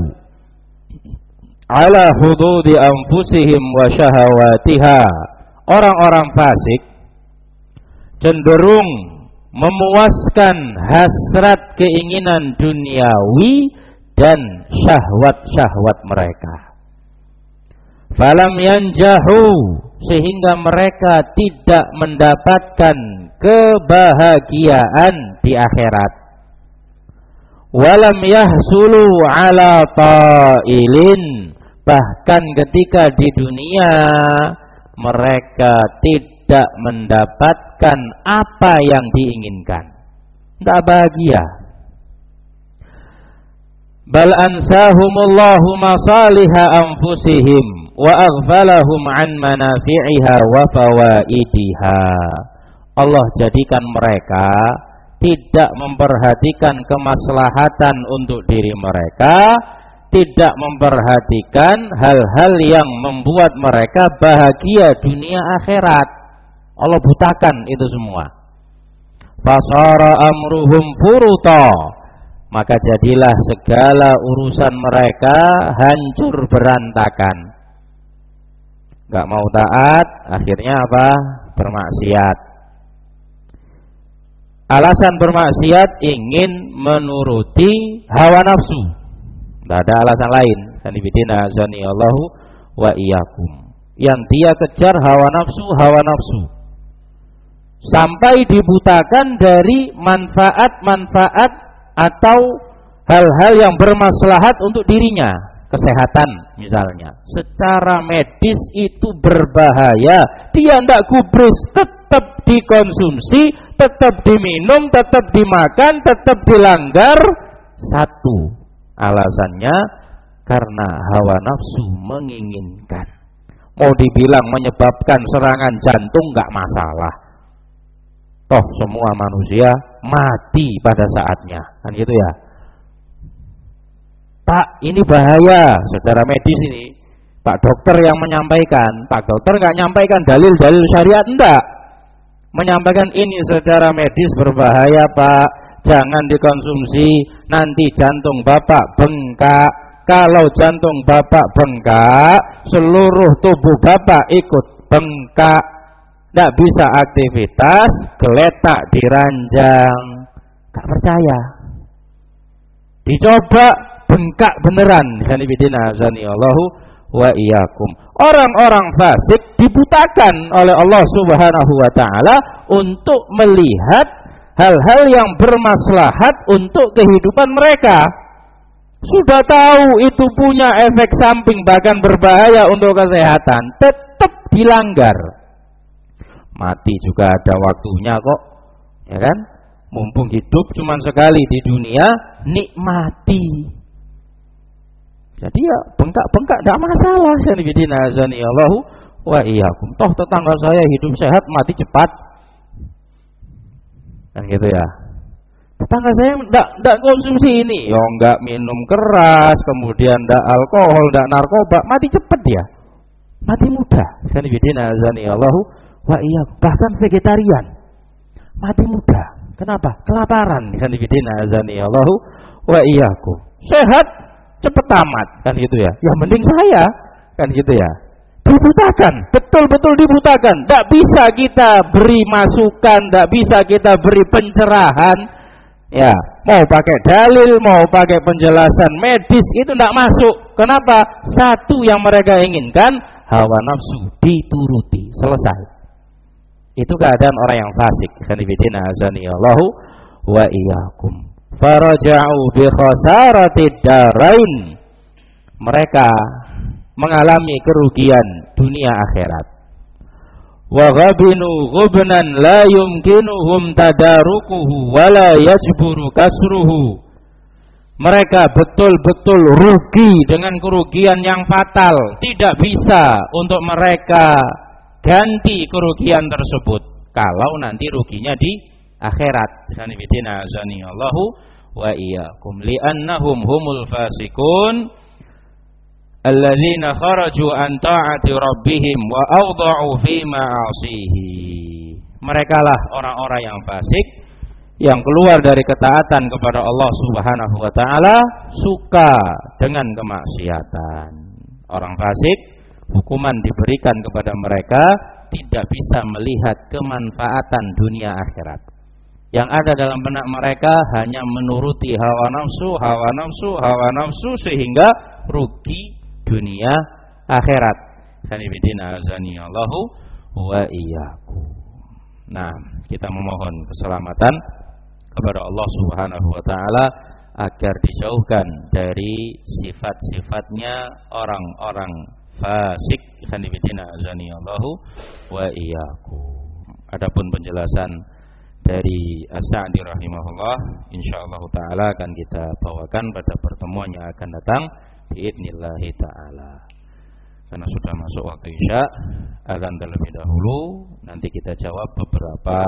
ala hududi anfusihim wa syahawatiha. Orang-orang fasik cenderung memuaskan hasrat keinginan duniawi dan syahwat-syahwat mereka. Falam yanjahu, sehingga mereka tidak mendapatkan kebahagiaan di akhirat. Walam yahsulu ala ta'ilin, bahkan ketika di dunia mereka tidak mendapatkan apa yang diinginkan, tidak bahagia. Bal ansahumullahu masaliha anfusihim wa aghfalahum an manafi'iha wa fawaidiha. Allah jadikan mereka tidak memperhatikan kemaslahatan untuk diri mereka, tidak memperhatikan hal-hal yang membuat mereka bahagia dunia akhirat. Allah butakan itu semua. Fasara amruhum furuta, maka jadilah segala urusan mereka hancur berantakan. Gak mau taat, akhirnya apa? Bermaksiat. Alasan bermaksiat ingin menuruti hawa nafsu, tidak ada alasan lain. Sanibidina azani Allahu wa iyyakum. Yang dia kejar hawa nafsu, hawa nafsu, sampai dibutakan dari manfaat-manfaat atau hal-hal yang bermaslahat untuk dirinya. Kesehatan misalnya, secara medis itu berbahaya, dia tidak gubris, tetap dikonsumsi, tetap diminum, tetap dimakan, tetap dilanggar. Satu alasannya karena hawa nafsu menginginkan. Mau dibilang menyebabkan serangan jantung nggak masalah, toh semua manusia mati pada saatnya, kan gitu ya. Pak, ini bahaya secara medis ini. Pak dokter yang menyampaikan, Pak dokter nggak nyampaikan dalil-dalil syariat, enggak. Menyampaikan ini secara medis berbahaya Pak, jangan dikonsumsi, nanti jantung Bapak bengkak. Kalau jantung Bapak bengkak, seluruh tubuh Bapak ikut bengkak, tidak bisa aktivitas, geletak di ranjang. Gak percaya, dicoba, bengkak beneran. Sanibidina azani Allahu wa iyyakum. Orang-orang fasik dibutakan oleh Allah Subhanahu wa taala untuk melihat hal-hal yang bermaslahat untuk kehidupan mereka. Sudah tahu itu punya efek samping bahkan berbahaya untuk kesehatan, tetap dilanggar. Mati juga ada waktunya kok, ya kan? Mumpung hidup cuma sekali di dunia, nikmati. Jadi ya bengkak-bengkak tidak masalah. Sanibidina azani Allahu wa iyyakum. Toh tetangga saya hidup sehat, mati cepat, kan gitu ya. Tetangga saya tidak konsumsi ini, ya enggak minum keras, kemudian tidak alkohol, tidak narkoba, mati cepat dia, mati muda. Sanibidina azani Allahu wa iyyakum. Bahkan vegetarian mati muda. Kenapa? Kelaparan. Sanibidina azani Allahu wa iyyakum. Sehat cepet tamat, kan gitu ya. Yang penting saya, kan gitu ya. Dibutakan, betul-betul dibutakan. Tidak bisa kita beri masukan, tidak bisa kita beri pencerahan. Ya, mau pakai dalil, mau pakai penjelasan medis, itu tidak masuk. Kenapa? Satu yang mereka inginkan, hawa nafsu dituruti, selesai. Itu keadaan orang yang fasik. Sanibidina azani Allahu wa iyyakum. Faraja'u bi khasaratid darain. Mereka mengalami kerugian dunia akhirat. wa ghabinu ghubnan la yumkinuhum tadarukuhu wa la yajburu kasruhu. Mereka betul-betul rugi dengan kerugian yang fatal, tidak bisa untuk mereka ganti kerugian tersebut kalau nanti ruginya di akhirat. Sanibidina azani Allahu wa iyyakum li'annahum humul fasikun alladzina kharaju an ta'ati rabbihim wa awda'u fi ma'asihi. Mereka lah orang-orang yang fasik, yang keluar dari ketaatan kepada Allah Subhanahu wa taala, suka dengan kemaksiatan. Orang fasik, hukuman diberikan kepada mereka, tidak bisa melihat kemanfaatan dunia akhirat. Yang ada dalam benak mereka hanya menuruti hawa nafsu, hawa nafsu, hawa nafsu, sehingga rugi dunia akhirat. Sanibidina azani Allahu wa iyyakum. Nah, kita memohon keselamatan kepada Allah Subhanahu wa taala agar dijauhkan dari sifat-sifatnya orang-orang fasik. Sanibidina azani Allahu wa iyyakum. Adapun penjelasan dari As-Sa'di rahimahullah insyaallah taala akan kita bawakan pada pertemuan yang akan datang biidznillah taala. Karena sudah masuk waktu Isya, azan terlebih dahulu, nanti kita jawab beberapa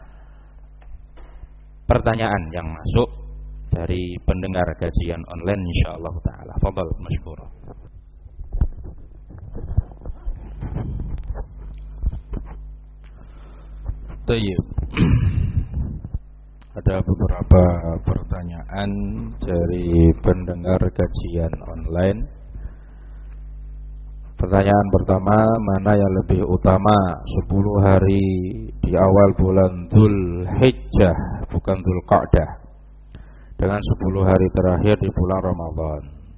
pertanyaan yang masuk dari pendengar kajian online insyaallah taala. Fadhal masykurah. Tayyib. Ada beberapa pertanyaan dari pendengar kajian online. Pertanyaan pertama, mana yang lebih utama, sepuluh hari di awal bulan Dzulhijjah bukan Dzulqa'dah dengan sepuluh hari terakhir di bulan Ramadan?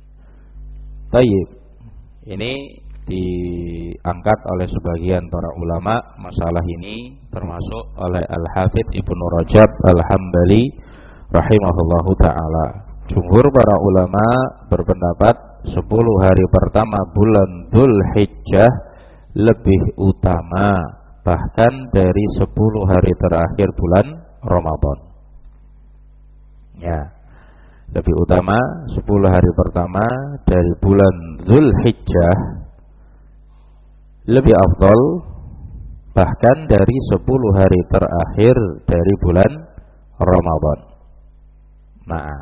Tayyib. Ini diangkat oleh sebagian para ulama masalah ini, termasuk oleh Al-Hafidz Ibnu Rajab Al-Hambali rahimahullahu ta'ala. Jumhur para ulama berpendapat sepuluh hari pertama bulan Dzulhijjah lebih utama bahkan dari sepuluh hari terakhir bulan Ramadan. Ya, lebih utama sepuluh hari pertama dari bulan Dzulhijjah, lebih afdal bahkan dari sepuluh hari terakhir dari bulan Ramadan. Nah,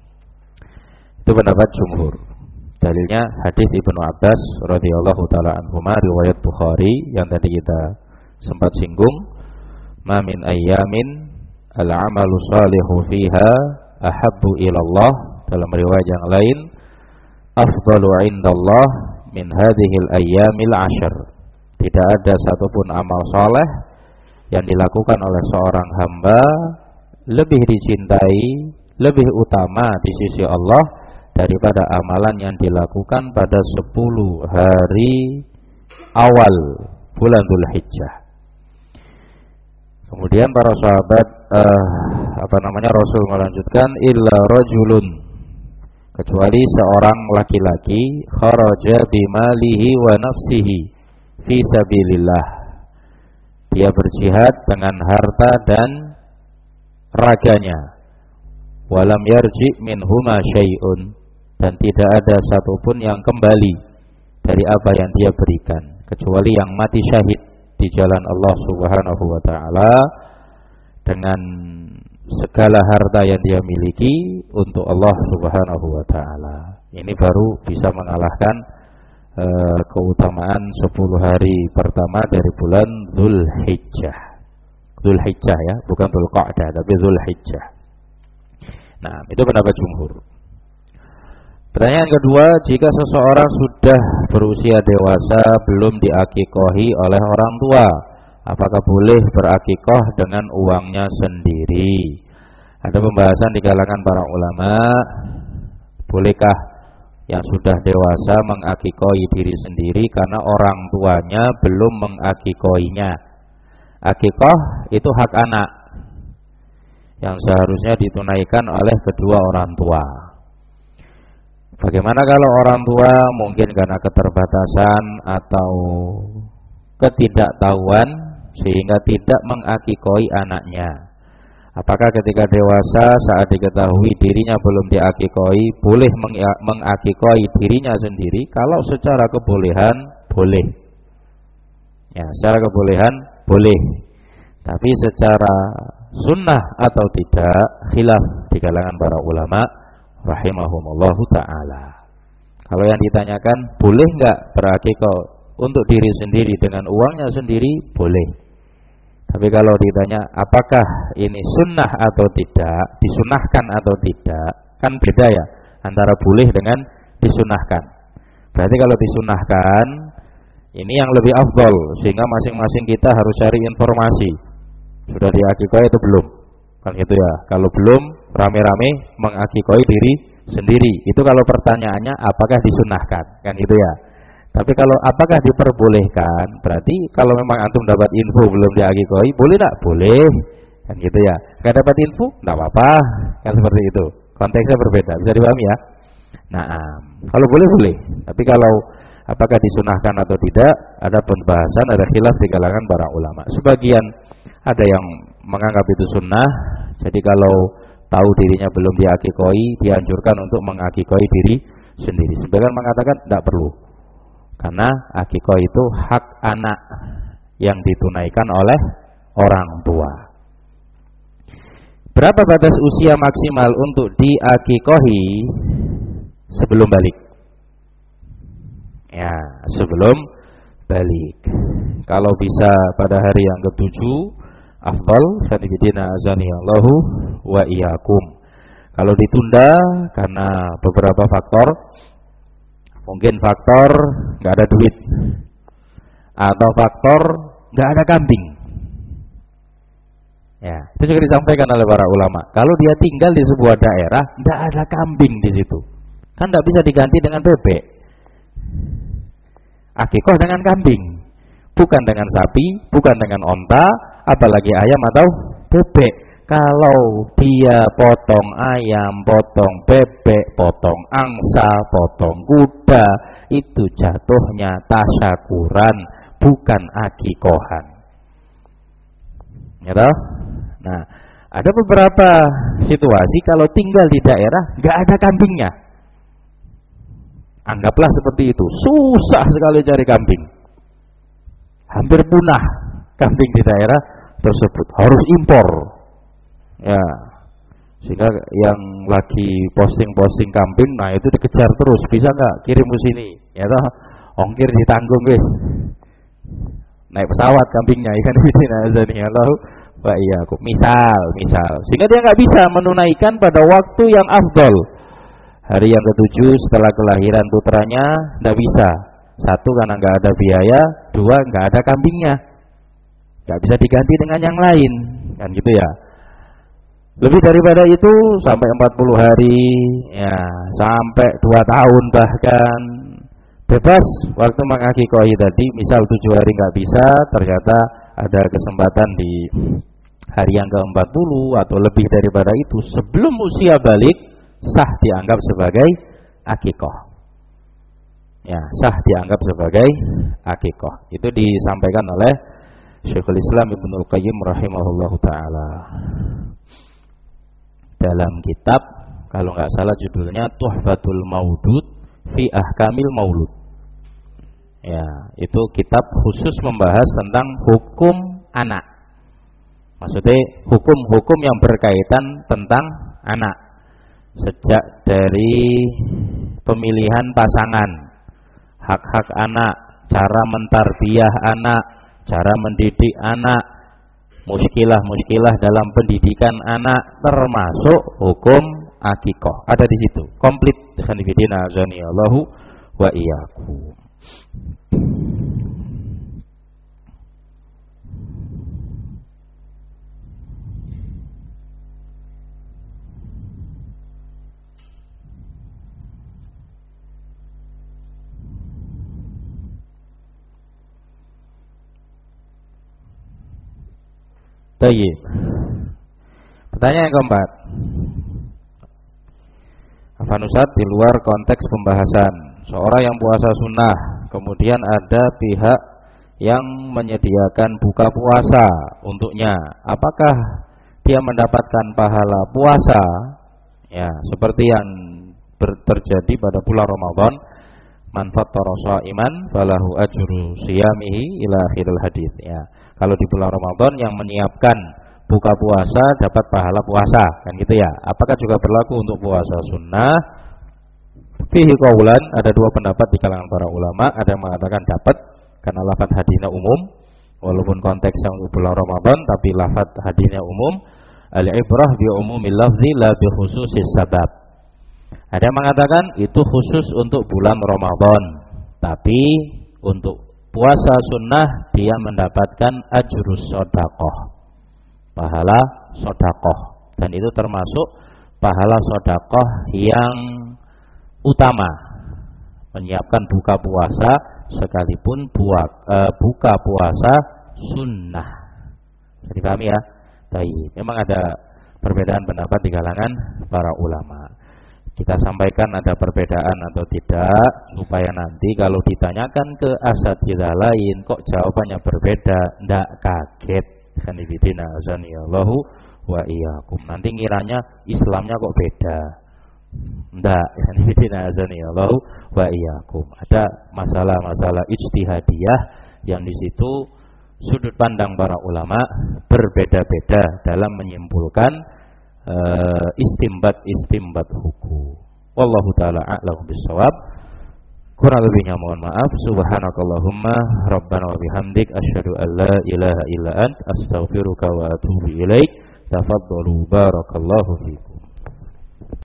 itu pendapat jumhur. Dalilnya hadis Ibnu Abbas radhiyallahu taala anhuma riwayat Bukhari yang tadi kita sempat singgung, "Ma min ayyamin al-'amalu shalihu fiha ahabbu ilallah," dalam riwayat yang lain, "afdalu 'indallah min hadhil ayyamil 'ashr." Tidak ada satupun amal saleh yang dilakukan oleh seorang hamba lebih dicintai, lebih utama di sisi Allah daripada amalan yang dilakukan pada sepuluh hari awal bulan Dzulhijjah. Kemudian para sahabat uh, apa namanya Rasul melanjutkan, illa rajulun, kecuali seorang laki-laki, kharaja bimalihi wa nafsihi fi sabilillah, dia berjihad dengan harta dan raganya, walam yarji minhuma syai'un, dan tidak ada satupun yang kembali dari apa yang dia berikan, kecuali yang mati syahid di jalan Allah Subhanahu wa taala dengan segala harta yang dia miliki untuk Allah Subhanahu wa taala. Ini baru bisa mengalahkan uh, keutamaan sepuluh hari pertama dari bulan Dzulhijjah. Dzulhijjah ya, bukan Dzulqa'dah tapi Dzulhijjah. Nah, itu pendapat jumhur. Pertanyaan kedua, jika seseorang sudah berusia dewasa belum diakikohi oleh orang tua, apakah boleh berakikoh dengan uangnya sendiri? Ada pembahasan di kalangan para ulama, bolehkah yang sudah dewasa mengakikohi diri sendiri karena orang tuanya belum mengakikohinya? Akikoh itu hak anak yang seharusnya ditunaikan oleh kedua orang tua. Bagaimana kalau orang tua mungkin karena keterbatasan atau ketidaktahuan sehingga tidak mengakikoi anaknya. Apakah ketika dewasa saat diketahui dirinya belum diakikoi boleh mengakikoi dirinya sendiri? Kalau secara kebolehan boleh. Ya, secara kebolehan boleh. Tapi secara sunnah atau tidak khilaf di kalangan para ulama rahimahumullahu ta'ala. Kalau yang ditanyakan boleh enggak berakikah untuk diri sendiri dengan uangnya sendiri, boleh. Tapi kalau ditanya apakah ini sunnah atau tidak, disunahkan atau tidak, kan beda ya antara boleh dengan disunahkan. Berarti kalau disunahkan ini yang lebih afdol, sehingga masing-masing kita harus cari informasi. Sudah diakikoi itu belum? Kan gitu ya. Kalau belum, rame-rame mengakikoi diri sendiri. Itu kalau pertanyaannya apakah disunahkan, kan gitu ya. Tapi kalau apakah diperbolehkan, berarti kalau memang antum dapat info belum diakikoi, boleh tak? Boleh, kan gitu ya. Gak dapat info, tidak apa-apa, kan seperti itu. Konteksnya berbeda, bisa dipahami ya. Nah, kalau boleh boleh. Tapi kalau apakah disunahkan atau tidak, ada pembahasan, ada khilaf di kalangan para ulama. Sebagian ada yang menganggap itu sunnah. Jadi kalau tahu dirinya belum diakikoi, dianjurkan untuk mengakikoi diri sendiri. Sebagian mengatakan tidak perlu. Karena akikah itu hak anak yang ditunaikan oleh orang tua. Berapa batas usia maksimal untuk diakikahi sebelum balik? Ya, sebelum balik. Kalau bisa pada hari yang ketujuh, afdal, sanibidina azaniyallahu wa iyyakum. Kalau ditunda karena beberapa faktor, mungkin faktor nggak ada duit, atau faktor nggak ada kambing. Ya, itu juga disampaikan oleh para ulama. Kalau dia tinggal di sebuah daerah, nggak ada kambing di situ, kan nggak bisa diganti dengan bebek. Akikah dengan kambing, bukan dengan sapi, bukan dengan onta, apalagi ayam atau bebek. Kalau dia potong ayam, potong bebek, potong angsa, potong kuda, itu jatuhnya tasyakuran, bukan akikohan. Ya toh? Nah, ada beberapa situasi kalau tinggal di daerah nggak ada kambingnya. Anggaplah seperti itu, susah sekali cari kambing, hampir punah kambing di daerah tersebut, harus impor. Ya, sehingga yang lagi posting-posting kambing, nah itu dikejar terus, bisa nggak kirim ke sini? Ya toh, ongkir ditanggung guys. Naik pesawat kambingnya, ikan bidina azaniyallahu wa iyyakum. Misal, misal, sehingga dia nggak bisa menunaikan pada waktu yang afdol. Hari yang ketujuh setelah kelahiran putranya, nggak bisa. Satu karena nggak ada biaya, dua nggak ada kambingnya, nggak bisa diganti dengan yang lain, kan gitu ya. Lebih daripada itu sampai empat puluh hari, ya, sampai dua tahun bahkan bebas waktu mengakikahi tadi. Misal tujuh hari nggak bisa, ternyata ada kesempatan di hari yang ke empat puluh atau lebih daripada itu, sebelum usia balik, sah dianggap sebagai akikah. Ya, sah dianggap sebagai akikah. Itu disampaikan oleh Syekhul Islam Ibnul Qayyim rahimahullahu ta'ala dalam kitab, kalau nggak salah judulnya Tuhfatul Maudud fi Ahkamil Maulud. Ya, itu kitab khusus membahas tentang hukum anak. Maksudnya hukum-hukum yang berkaitan tentang anak, sejak dari pemilihan pasangan, hak-hak anak, cara mentarbiyah anak, cara mendidik anak, muskilah-muskilah dalam pendidikan anak, termasuk hukum akikah. Ada di situ, komplit. Khanifidina azaniyallahu wa iyyakum. Baik. Pertanyaan yang keempat, Afan Ustadz, di luar konteks pembahasan, seorang yang puasa sunnah, kemudian ada pihak yang menyediakan buka puasa untuknya, apakah dia mendapatkan pahala puasa? Ya, seperti yang terjadi pada bulan Ramadan, man fattara sha'iman falahu ajru siyamihi ila akhiril hadis. Ya, kalau di bulan Ramadan yang menyiapkan buka puasa dapat pahala puasa, kan gitu ya. Apakah juga berlaku untuk puasa sunnah? Fihi qaulan, ada dua pendapat di kalangan para ulama. Ada yang mengatakan dapat karena lafaz hadisnya umum, walaupun konteksnya untuk bulan Ramadan tapi lafaz hadisnya umum. Al-ibrah bi umumil lafzi la bi khususis sabab. Ada yang mengatakan itu khusus untuk bulan Ramadan, tapi untuk puasa sunnah dia mendapatkan ajrus shadaqah, pahala shadaqah, dan itu termasuk pahala shadaqah yang utama, menyiapkan buka puasa sekalipun buat, uh, buka puasa sunnah. Jadi paham ya? Baik. Memang ada perbedaan pendapat di kalangan para ulama. Kita sampaikan ada perbedaan atau tidak, supaya nanti kalau ditanyakan ke asatidzah lain kok jawabannya berbeda, ndak kaget. Sanibidina azanillahu wa iyyakum. Nanti ngiranya Islamnya kok beda. Ndak, sanibidina azanillahu wa iyyakum. Ada masalah-masalah ijtihadiyah yang di situ sudut pandang para ulama berbeda-beda dalam menyimpulkan uh, istimbat-istimbat hukum. Wallahu taala a'lam bissawab. Kurang lebihnya mohon maaf. Subhanakallahumma rabbana wa bihamdik asyhadu an la ilaha illa ant astaghfiruka wa atubu ilaik. Tafaddalu barakallahu fikum.